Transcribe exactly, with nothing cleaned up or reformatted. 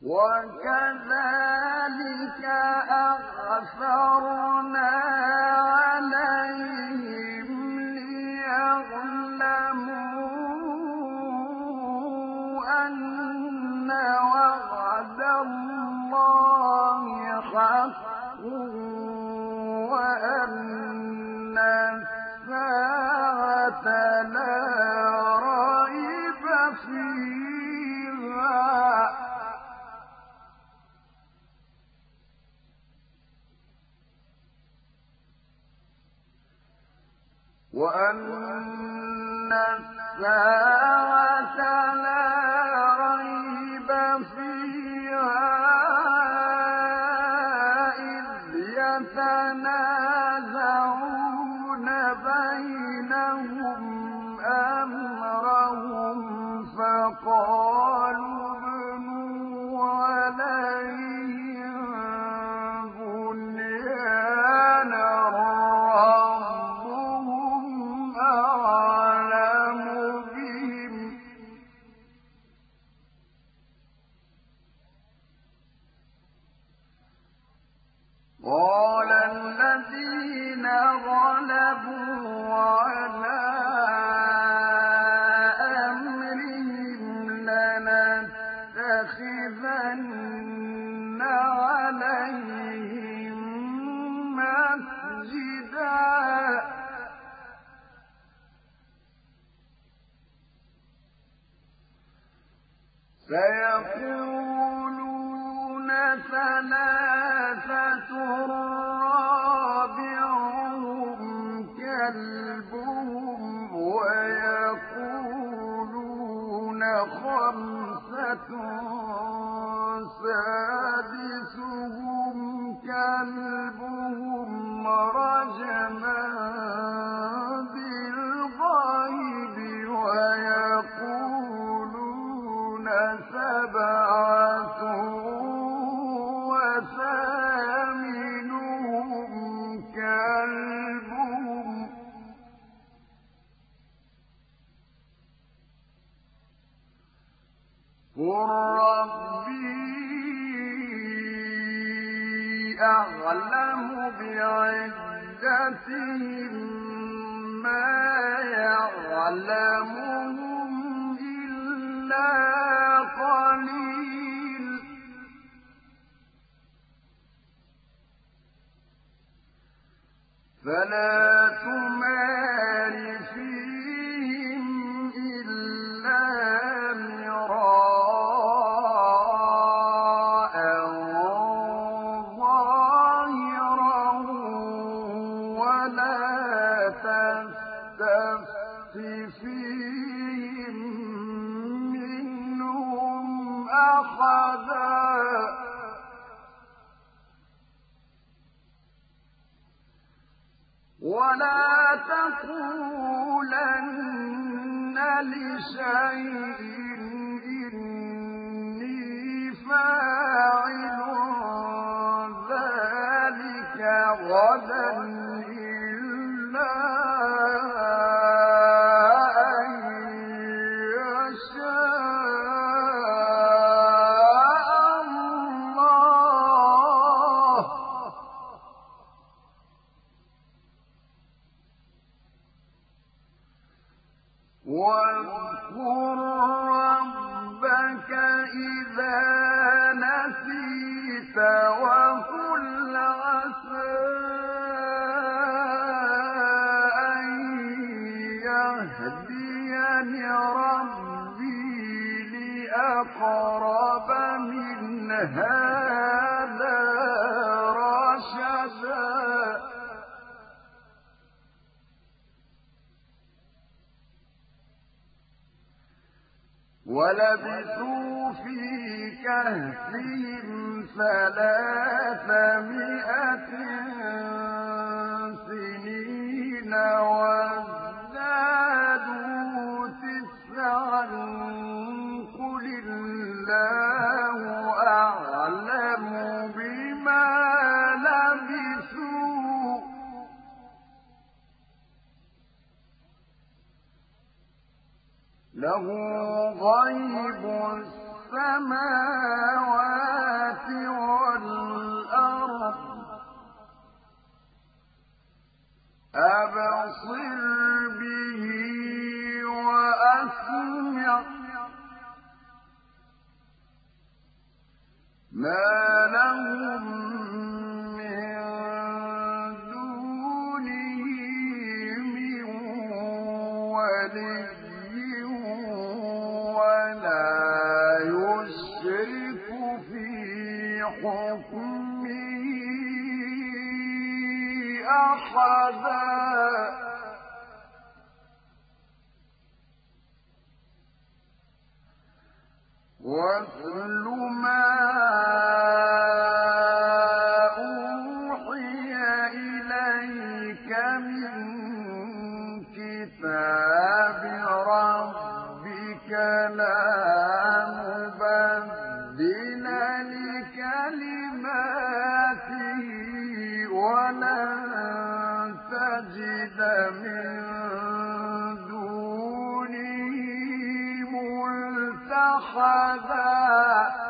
وكذلك أعثرنا عليهم ليعلموا أن وعد الله حق وأن الساعة لا ريب فيها وأن الساعة لا ريب فيها إذ يتنازعون بينهم أمرهم فقالوا ابنوا عليهم بنيانا قال الذين غلبوا على أمرهم لنتخذن عليهم مسجدا سيقولون ثلاثة رابعهم كلبهم ويقولون خمسة سادسهم كلبهم رجما بالغيب ويقولون سبعة وثامنهم كلبهم قل ربي أعلم بعدتهم ما يعلمهم إلا قليل فلا تمار فيهم إلا مراء ظاهرا ولا تستفت فيهم منهم أحدا ولا تقولن لشيء إني فاعل ذلك غدا إلا أن يشاء الله واذكر ربك إذا نسيت وقل عسى أن يهديني ربي لأقرب من هذا رشدا ولبثوا في كهفهم ثلاثمائة سنين وازدادوا تسعا قل الله أعلم بما لبثوا له غيب السماوات ما لهم من دونه من ولي ولا يشرك في حكمه أحدا. واتل ما أوحي إليك من كتاب ربك لا مبدل لكلماته ولن تجد من دونه ملتحدا.